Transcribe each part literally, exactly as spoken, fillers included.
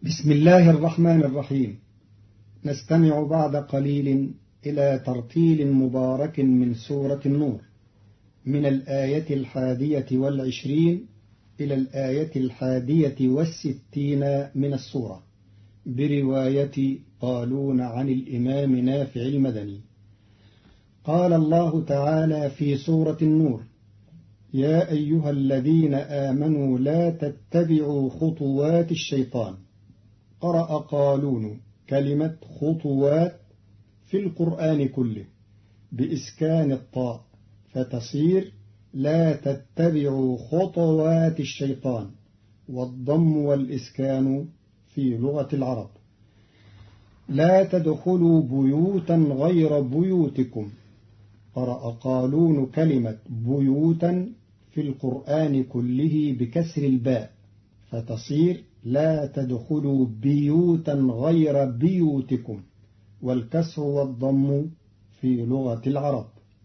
بسم الله الرحمن الرحيم. نستمع بعد قليل إلى ترتيل مبارك من سورة النور من الآية الحادية والعشرين إلى الآية الحادية والستين من السورة برواية قالون عن الإمام نافع المدني. قال الله تعالى في سورة النور: يا أيها الذين آمنوا لا تتبعوا خطوات الشيطان. قرأ قالون كلمة خطوات في القرآن كله بإسكان الطاء فتصير لا تتبعوا خطوات الشيطان، والضم والإسكان في لغة العرب. لا تدخلوا بيوتا غير بيوتكم. قرأ قالون كلمة بيوتا في القرآن كله بكسر الباء فتصير لا تدخلوا بيوتا غير بيوتكم، والكسر والضم في لغة العرب.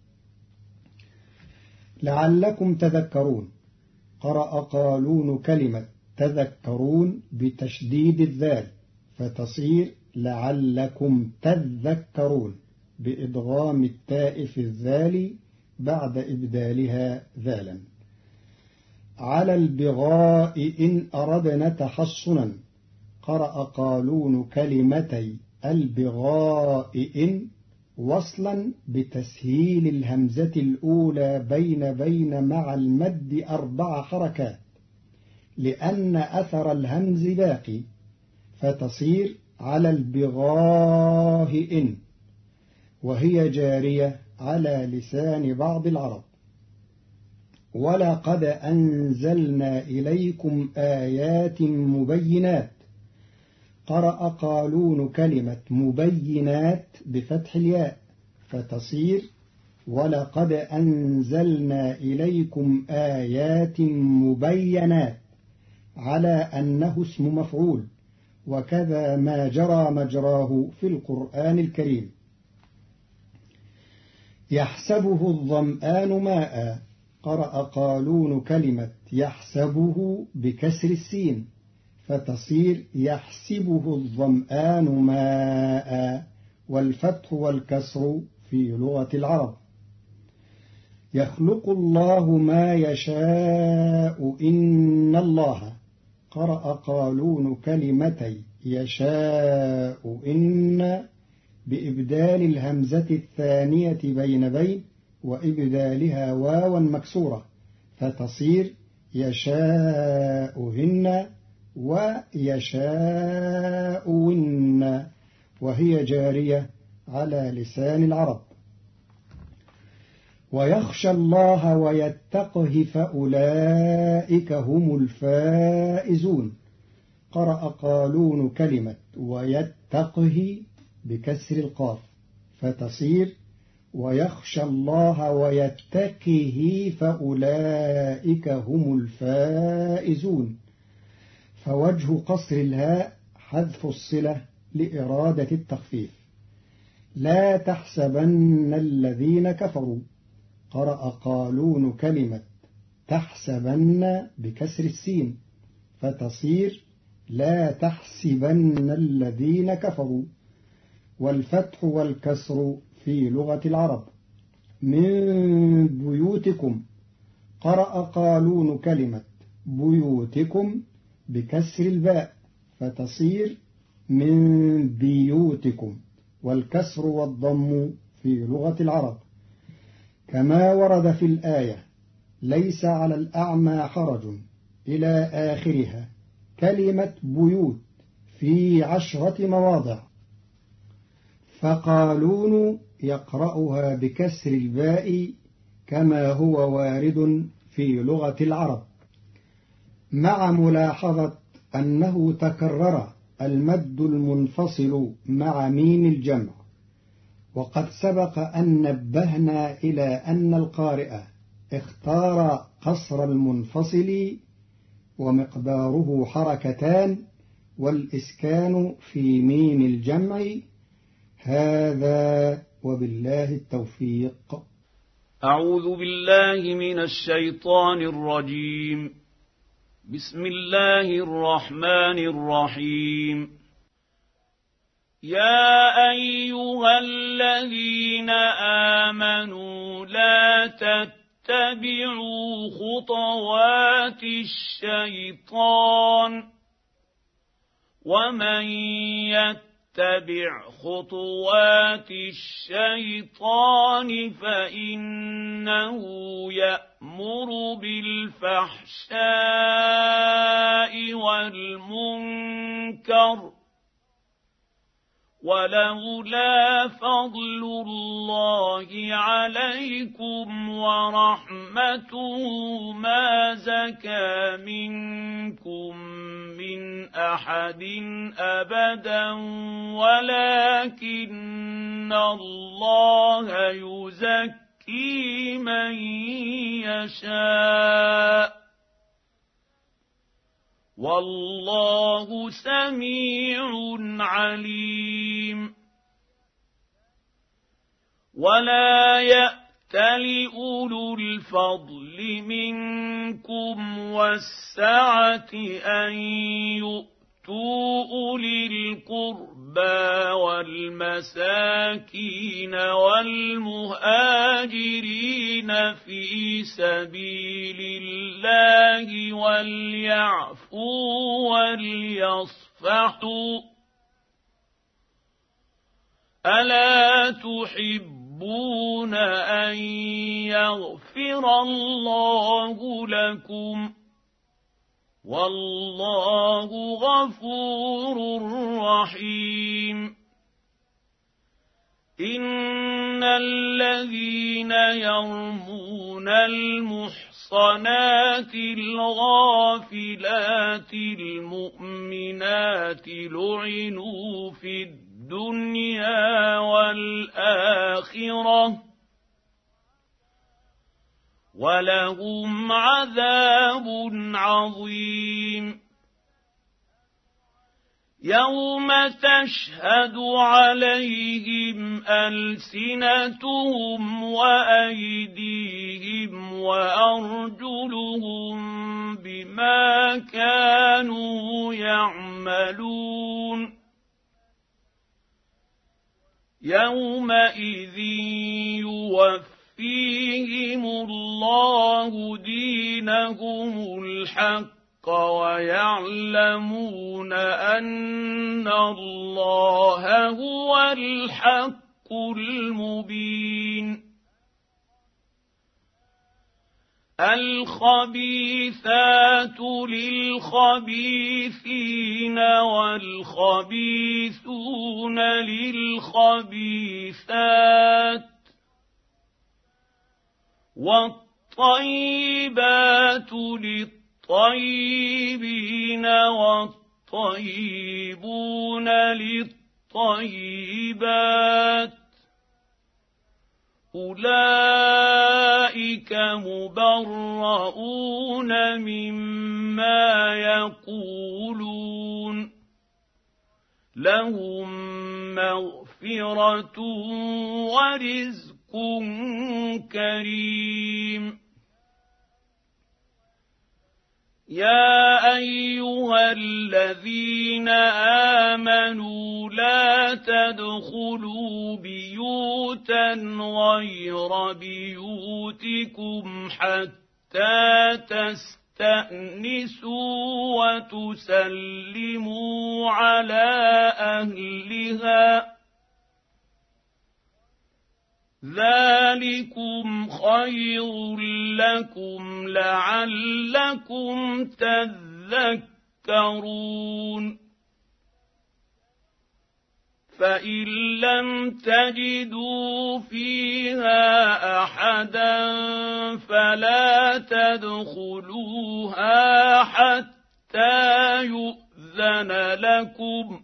لعلكم تذكرون. قرأ قالون كلمة تذكرون بتشديد الذال فتصير لعلكم تذكرون بإدغام التاء في الذال بعد إبدالها ذالا. على البغاء إن أردنا تحصنا. قرأ قالون كلمتي البغاء إن وصلا بتسهيل الهمزة الأولى بين بين مع المد أربع حركات لأن أثر الهمز باقي فتصير على البغاء إن، وهي جارية على لسان بعض العرب. ولقد أنزلنا إليكم آيات مبينات. قرأ قالون كلمة مبينات بفتح الياء فتصير ولقد أنزلنا إليكم آيات مبينات على أنه اسم مفعول، وكذا ما جرى مجراه في القرآن الكريم. يحسبه الظمآن ماء. قرأ قالون كلمة يحسبه بكسر السين فتصير يحسبه الظمآن ماء، والفتح والكسر في لغة العرب. يخلق الله ما يشاء إن الله. قرأ قالون كلمتي يشاء إن بإبدال الهمزة الثانية بين بين وإبدالها واوا مكسورة فتصير يشاءهن ويشاءون، وهي جارية على لسان العرب. ويخشى الله ويتقه فأولئك هم الفائزون. قرأ قالون كلمة ويتقه بكسر القاف فتصير ويخشى الله ويتقه فأولئك هم الفائزون، فوجه قصر الهاء حذف الصلة لإرادة التخفيف. لا تحسبن الذين كفروا. قرأ قالون كلمة تحسبن بكسر السين فتصير لا تحسبن الذين كفروا، والفتح والكسر في لغة العرب. من بيوتكم. قرأ قالون كلمة بيوتكم بكسر الباء فتصير من بيوتكم، والكسر والضم في لغة العرب. كما ورد في الآية ليس على الأعمى حرج إلى آخرها كلمة بيوت في عشرة مواضع، فقالون يقرأها بكسر الباء كما هو وارد في لغة العرب، مع ملاحظة أنه تكرر المد المنفصل مع ميم الجمع. وقد سبق أن نبهنا إلى أن القارئ اختار قصر المنفصل ومقداره حركتان والإسكان في ميم الجمع. هذا وبالله التوفيق. أعوذ بالله من الشيطان الرجيم. بسم الله الرحمن الرحيم. يا أيها الذين آمنوا لا تتبعوا خطوات الشيطان ومن يتبع خطوات الشيطان فإنه يأمر بالفحشاء والمنكر ولولا فضل الله عليكم ورحمته ما زكى منكم من أحد أبدا ولكن الله يزكي من يشاء والله سميع عليم. ولا يأتل أولو الفضل منكم والسعة أن يؤتوا أولي القربى والمساكين والمهاجرين في سبيل الله وليعفوا وليصفحوا ألا تحبون أن يغفر الله لكم والله غفور رحيم. إن الذين يرمون المحصنات الغافلات المؤمنات لعنوا في الدنيا والآخرة ولهم عذاب عظيم. يوم تشهد عليهم ألسنتهم وأيديهم وأرجلهم بما كانوا يعملون. يومئذ يوفيهم الله دينهم الحق ويعلمون أن الله هو الحق المبين. الخبيثات للخبيثين والخبيثون للخبيثات والطيبات للطيبين والطيبون للطيبات أولئك مبرؤون مما يقولون لهم مغفرة ورزق كريم. يا أيها الذين آمنوا لا تدخلوا بيوتا غير بيوتكم حتى تستأنسوا وتسلموا على أهلها ذلكم خير لكم لعلكم تذكرون. فإن لم تجدوا فيها أحدا فلا تدخلوها حتى يؤذن لكم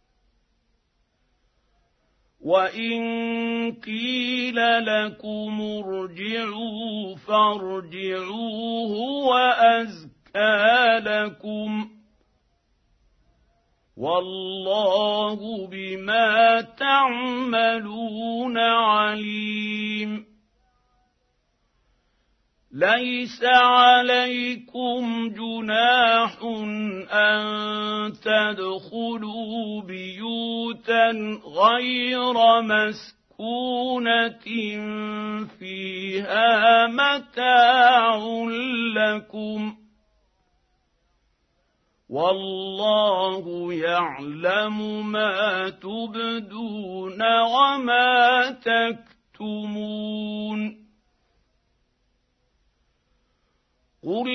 وإن قيل لكم ارجعوا فارجعوا هو أزكى لكم والله بما تعملون عليم. ليس عليكم جناح أن تدخلوا بيوتا غير مسكونة فيها متاع لكم والله يعلم ما تبدون وما تكتمون قل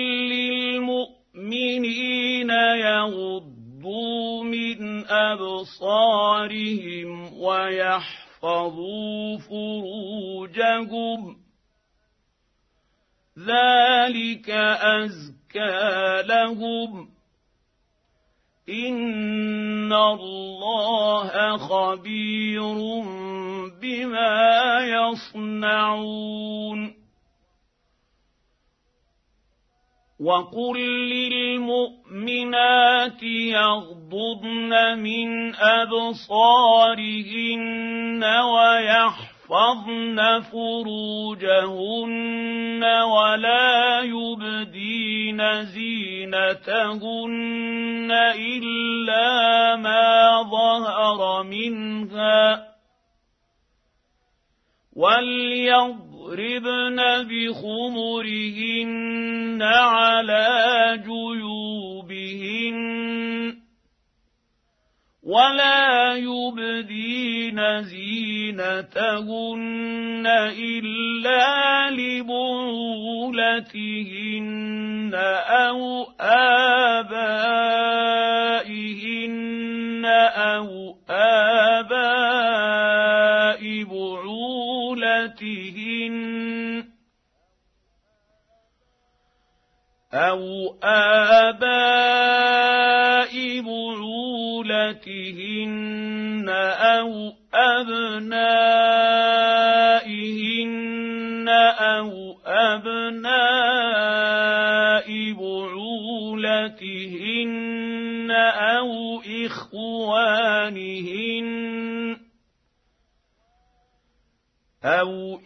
للمؤمنين يغضوا من أبصارهم ويحفظوا فروجهم ذلك أزكى لهم إن الله خبير بما يصنعون وقل للمؤمنات يغضضن من أبصارهن ويحفظن فروجهن ولا يبدين زينتهن إلا ما ظهر منها وليضربن بخمرهن على جيوبهن ولا يبدين زينتهن إلا لبعولتهن أو آبائهن أو آباء بعولتهن أو آباء بعولتهن أو أبنائهن أو أبناء بعولتهن أو إخوانهن أو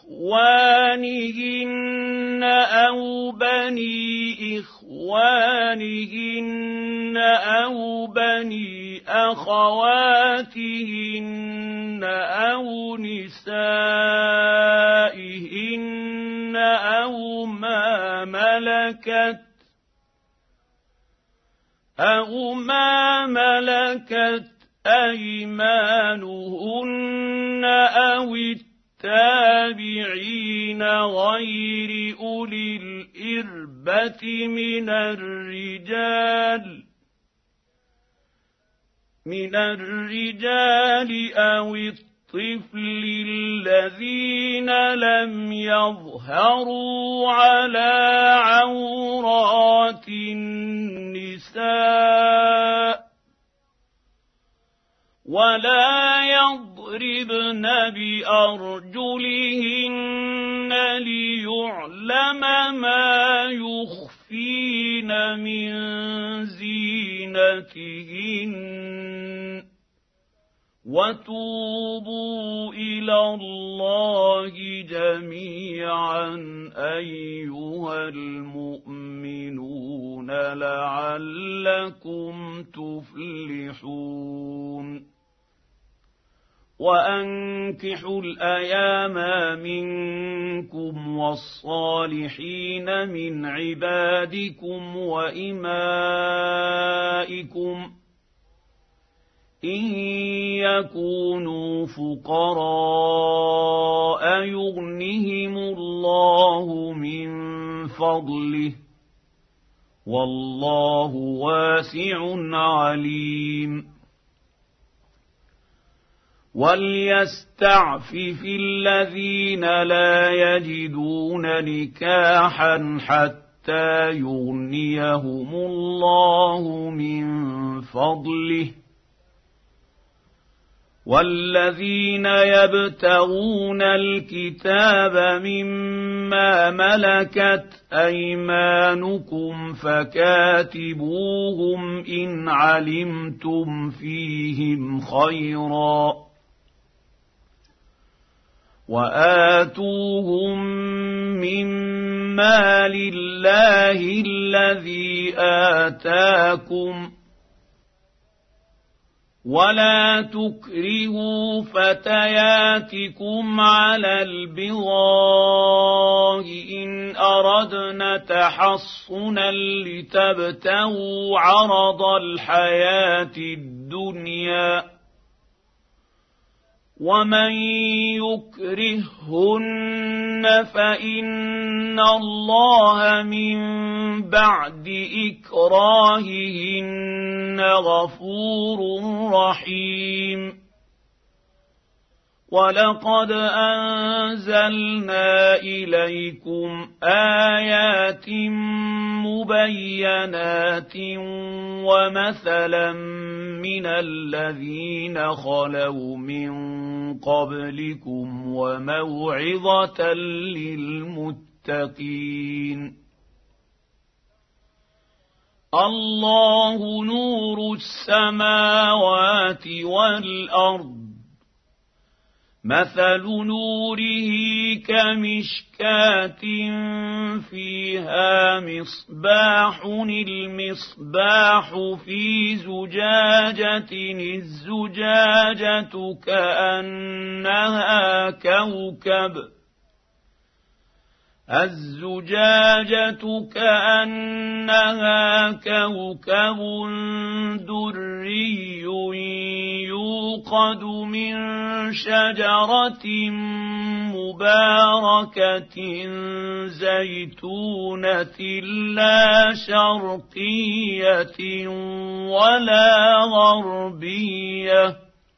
إخوانهن أو بني إخوانهن أو بني أخواتهن أو نسائهن أو ما ملكت أو ما ملكت أيمانهن أو التابعين غير أولي الإربة من الرجال من الرجال أو الطفل الذين لم يظهروا على عورات النساء ولا يضربن بأرجلهن ليعلم ما يخفين من زينتهن وتوبوا إلى الله جميعا أيها المؤمنون لعلكم تفلحون وأنكحوا الأيام منكم والصالحين من عبادكم وإمائكم إن يكونوا فقراء يغنهم الله من فضله والله واسع عليم وليستعفف الذين لا يجدون نكاحا حتى يغنيهم الله من فضله والذين يبتغون الكتاب مما ملكت أيمانكم فكاتبوهم إن علمتم فيهم خيرا وآتوهم من مال الله الذي آتاكم ولا تكرهوا فتياتكم على البغاء إن أردنا تحصنا لتبتغوا عرض الحياة الدنيا ومن يكرههن فإن الله من بعد إكراههن غفور رحيم ولقد أنزلنا إليكم آيات مبينات ومثلا من الذين خلوا من قبلكم وموعظة للمتقين الله نور السماوات والأرض مثل نوره كمشكاة فيها مصباح المصباح في زجاجة الزجاجة كأنها كوكب الزجاجة كأنها كوكب دري يوقد من شجرة مباركة زيتونة لا شرقية ولا غربية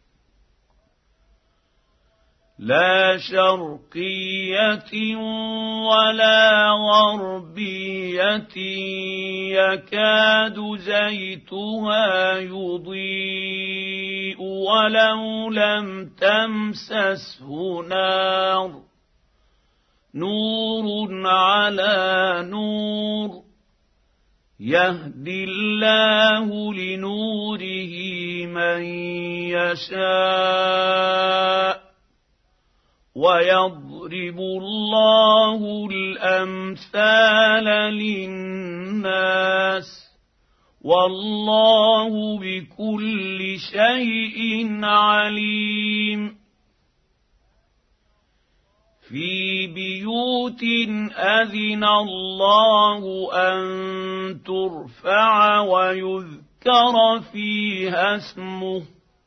لا شرقية ولا غربية يكاد زيتها يضيء ولو لم تمسسه نار نور على نور يهدي الله لنوره من يشاء ويضرب الله الأمثال للناس والله بكل شيء عليم في بيوت أذن الله أن ترفع ويذكر فيها اسمه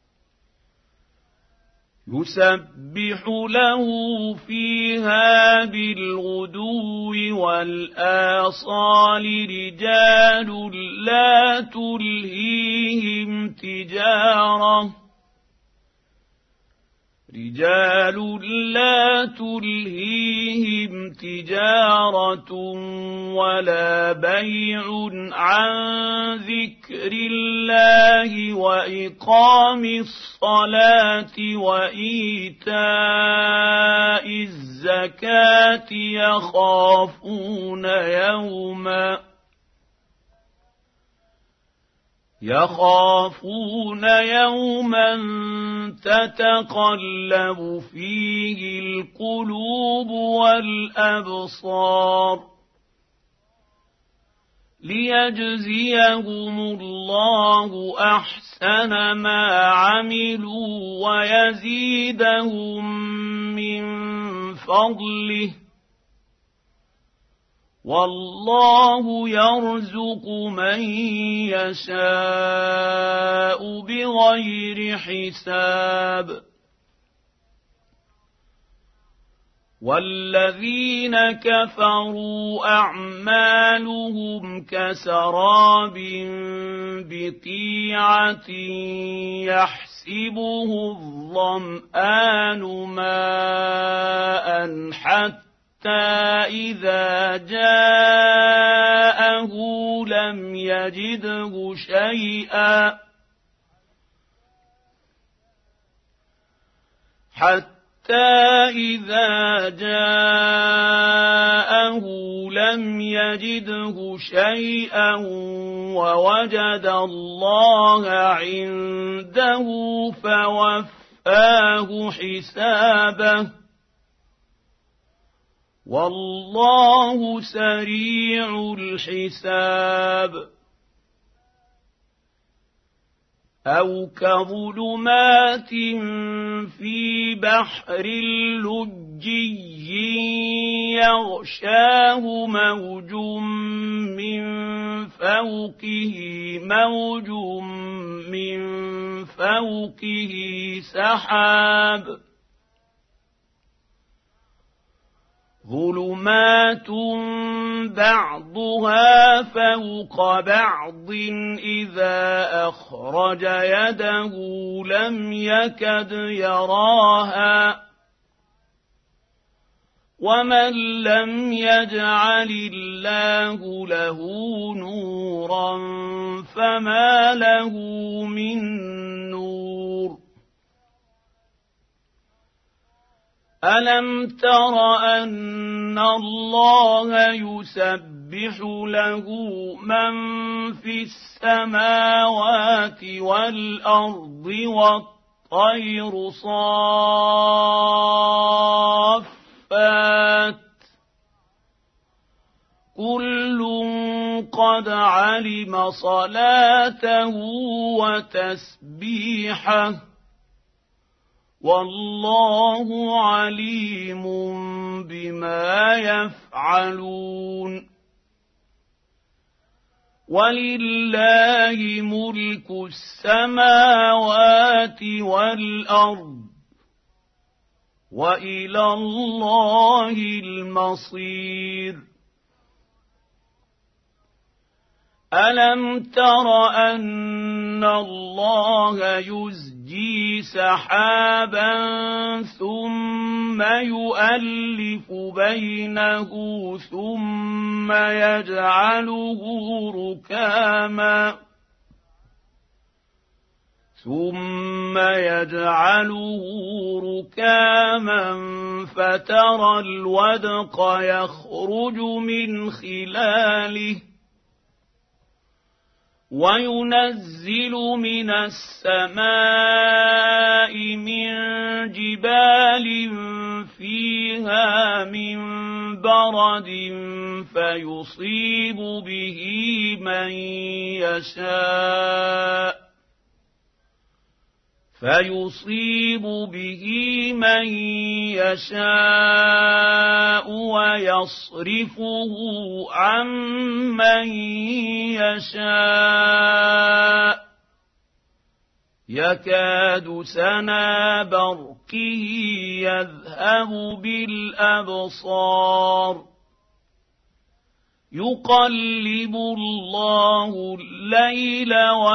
يسبح له فيها بالغدو والآصال رجال لا تلهيهم تجارة رجال لا تلهيهم تجارة ولا بيع عن ذكر الله وإقام الصلاة وإيتاء الزكاة يخافون يوما يخافون يوما تتقلب فيه القلوب والأبصار ليجزيهم الله أحسن ما عملوا ويزيدهم من فضله والله يرزق من يشاء بغير حساب والذين كفروا أعمالهم كسراب بقيعة يحسبه الظمآن ماء حتى إذا جاءه لم يجده شيئا حتى إذا جاءه لم يجده شيئا ووجد الله عنده فوفاه حسابه والله سريع الحساب. أو كظلمات في بحر لجي يغشاه موج من فوقه موج من فوقه سحاب ظلمات بعضها فوق بعض إذا أخرج يده لم يكد يراها ومن لم يجعل الله له نورا فما له من نور. ألم تر أن الله يسبح له من في السماوات والأرض والطير صافات كل قد علم صلاته وتسبيحه والله عليم بما يفعلون. ولله ملك السماوات والأرض وإلى الله المصير. ألم تر أن الله يزجي سحابا ثم يؤلف بينه ثم يجعله ركاما ثم يجعله ركاما فترى الودق يخرج من خلاله وينزل من السماء من جبال فيها من برد فيصيب به من يشاء فيصيب به من يشاء ويصرفه عن من يشاء يكاد سنا برقه يذهب بالأبصار يقلب الله الليل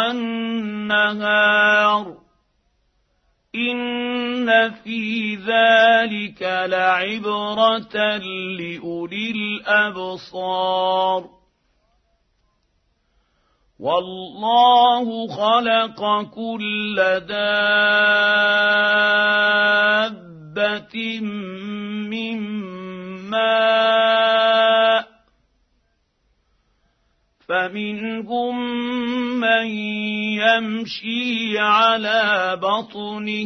والنهار إن في ذلك لعبرة لأولي الأبصار. والله خلق كل دابة من ماء فمنهم من يمشي على بطنه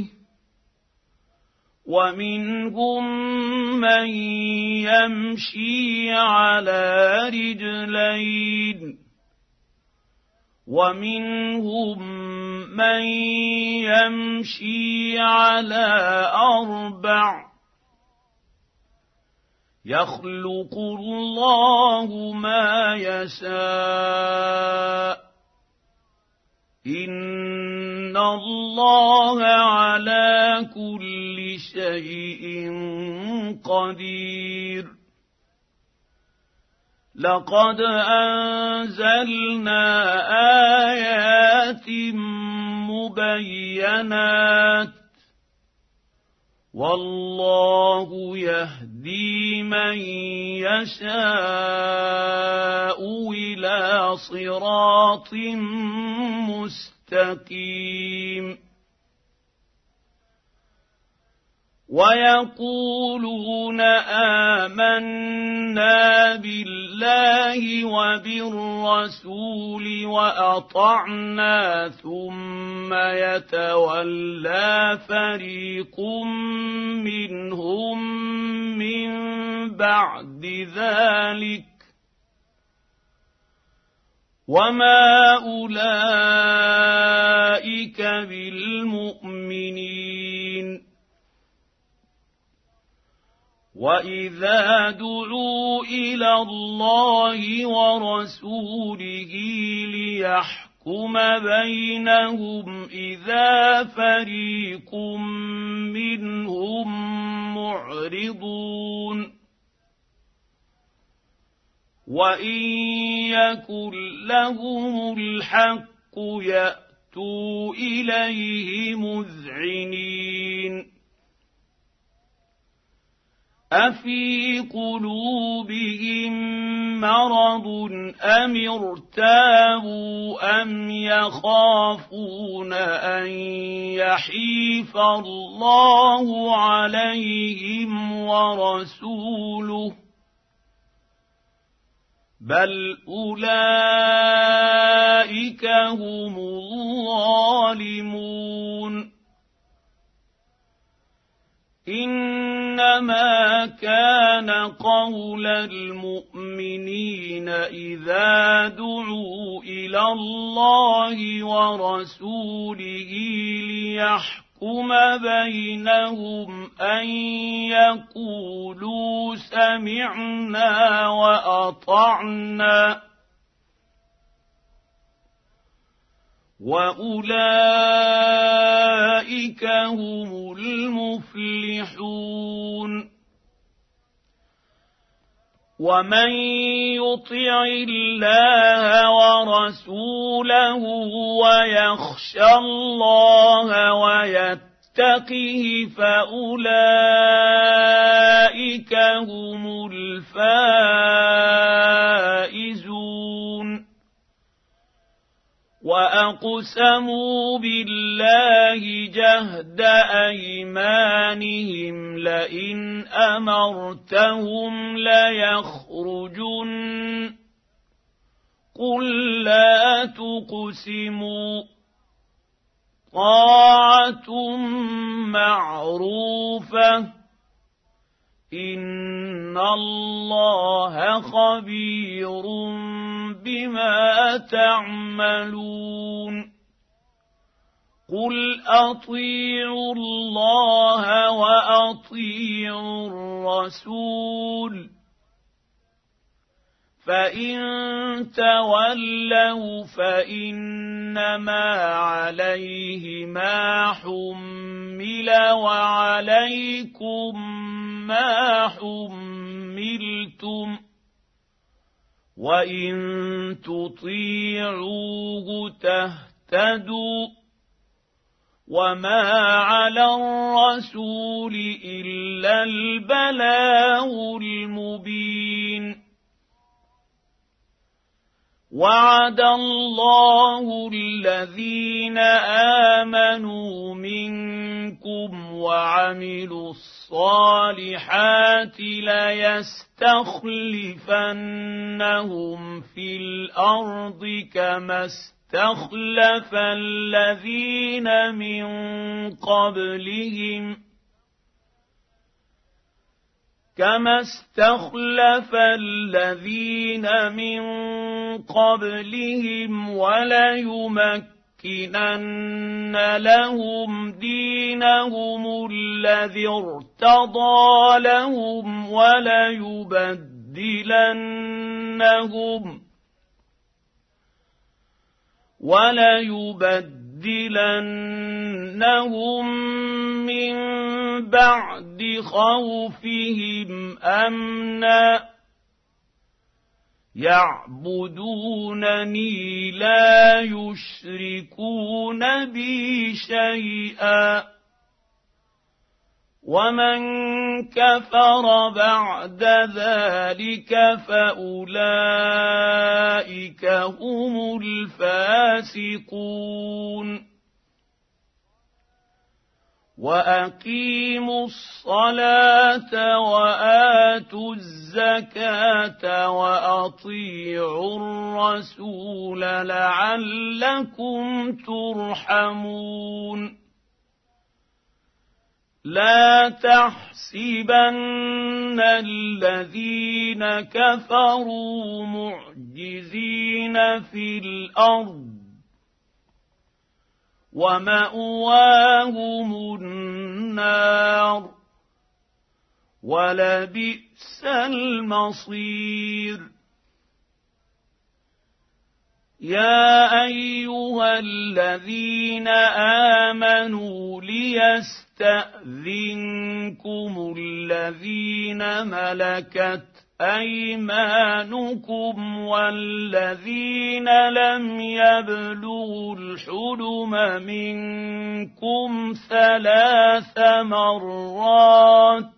ومنهم من يمشي على رجلين ومنهم من يمشي على أربع يخلق الله ما يشاء إن الله على كل شيء قدير. لقد أنزلنا آيات مبينات والله يهدي من يشاء إلى صراط مستقيم. ويقولون آمنا بالله وبالرسول وأطعنا ثم يتولى فريق منهم من بعد ذلك وما أولئك بالمؤمنين. وإذا دعوا إلى الله ورسوله ليحكم بينهم إذا فريق منهم معرضون. وإن يكن لهم الحق يأتوا إليه مذعنين. أفي قلوبهم مرض أم ارتابوا أم يخافون أن يحيف الله عليهم ورسوله بل أولئك هم الظالمون. إنما كان قول المؤمنين إذا دعوا إلى الله ورسوله ليحكم بينهم أن يقولوا سمعنا وأطعنا وأولئك هم المفلحون. ومن يطع الله ورسوله ويخشى الله ويتقه فأولئك هم الفائزون. وأقسموا بالله جهد أيمانهم لئن أمرتهم ليخرجن قل لا تقسموا طاعة معروفة إن الله خبير بما تعملون. قل أطيعوا الله وأطيعوا الرسول فإن تولوا فإنما عليه ما حمل وعليكم ما حملتم وإن تطيعوه تهتدوا وما على الرسول إلا البلاغ المبين. وعد الله الذين آمنوا منكم وعملوا الصالحات ليستخلفنهم في الأرض كما استخلف الذين من قبلهم كما استخلف الذين من قبلهم وليمكنن لهم دينهم الذي ارتضى لهم وليبدلنهم وليبدلنهم من بعد خوفهم أمنا يعبدونني لا يشركون بي شيئا ومن كفر بعد ذلك فأولئك هم الفاسقون. وأقيموا الصلاة وآتوا الزكاة وأطيعوا الرسول لعلكم ترحمون لا تحسبن الذين كفروا معجزين في الأرض ومأواهم النار ولبئس المصير يا أيها الذين آمنوا ليستأذنكم الذين ملكت أيمانكم والذين لم يبلغوا الحلم منكم ثلاث مرات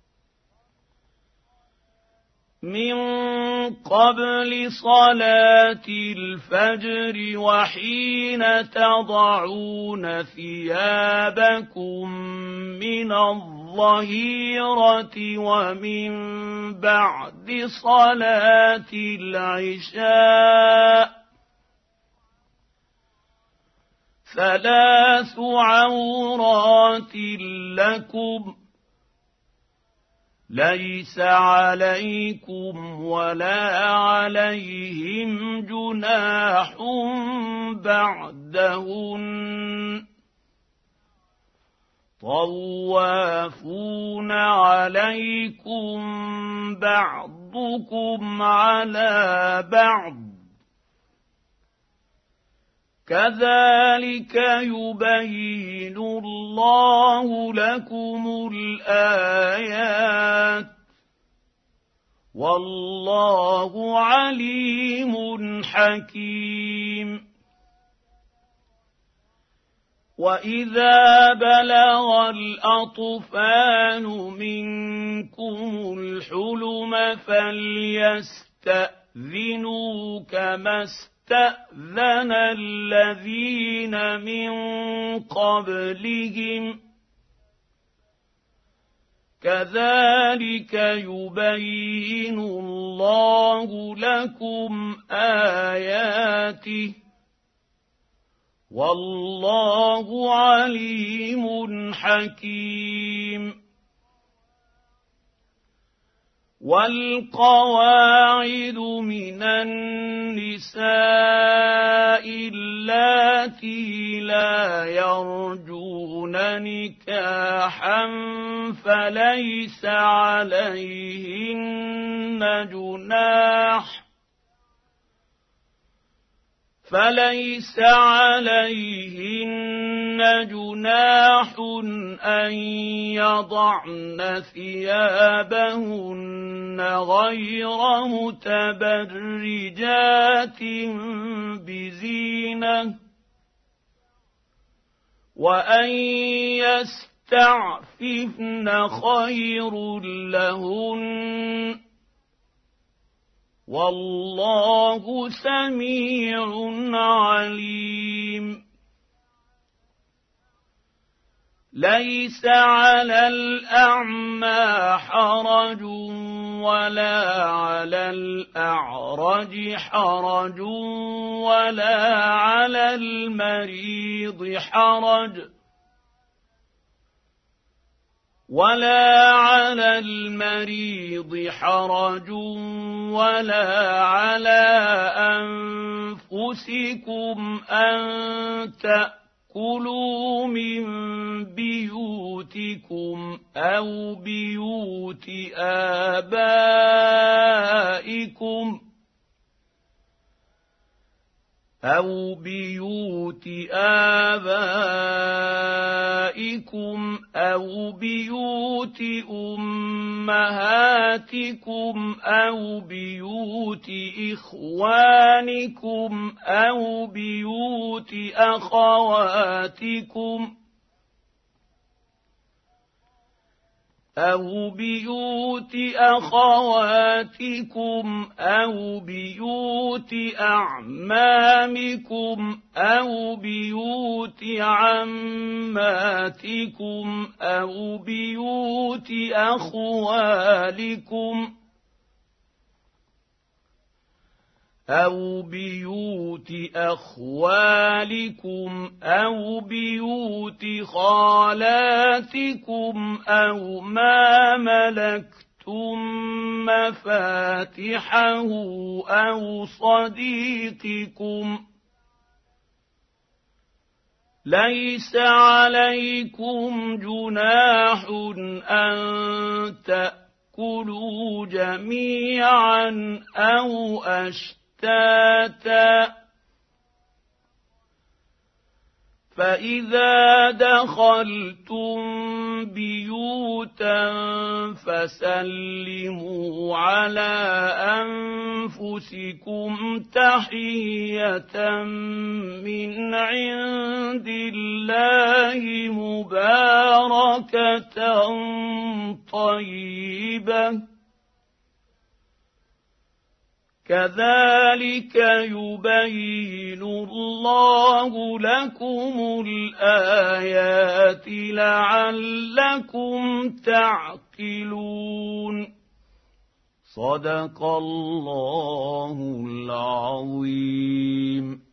من قبل صلاة الفجر وحين تضعون ثيابكم من الظهيرة ومن بعد صلاة العشاء ثلاث عورات لكم ليس عليكم ولا عليهم جناح بعدهن طوافون عليكم بعضكم على بعض كذلك يبين الله لكم الآيات والله عليم حكيم وإذا بلغ الأطفال منكم الحلم فليستأذنوا كما استأذن الذين من قبلهم كذلك يبين الله لكم آياته والله عليم حكيم والقواعد من النساء اللاتي لا يرجون نكاحا فليس عليهن جناح فليس عليهن جناح أن يضعن ثيابهن غير متبرجات بزينة وأن يستعففن خير لهن والله سميع عليم ليس على الأعمى حرج ولا على الأعرج حرج ولا على المريض حرج ولا على المريض حرج ولا على أنفسكم أن تأكلوا من بيوتكم أو بيوت آبائكم أو بيوت آبائكم أو بيوت أمهاتكم أو بيوت إخوانكم أو بيوت أخواتكم أو بيوت أخواتكم أو بيوت أعمامكم أو بيوت عماتكم أو بيوت أخوالكم أو بيوت أخوالكم أو بيوت خالاتكم أو ما ملكتم مفاتحه أو صديقكم ليس عليكم جناح أن تأكلوا جميعا أو أشتاتا فإذا دخلتم بيوتا فسلموا على أنفسكم تحية من عند الله مباركة طيبة كذلك يبين الله لكم الآيات لعلكم تعقلون. صدق الله العظيم.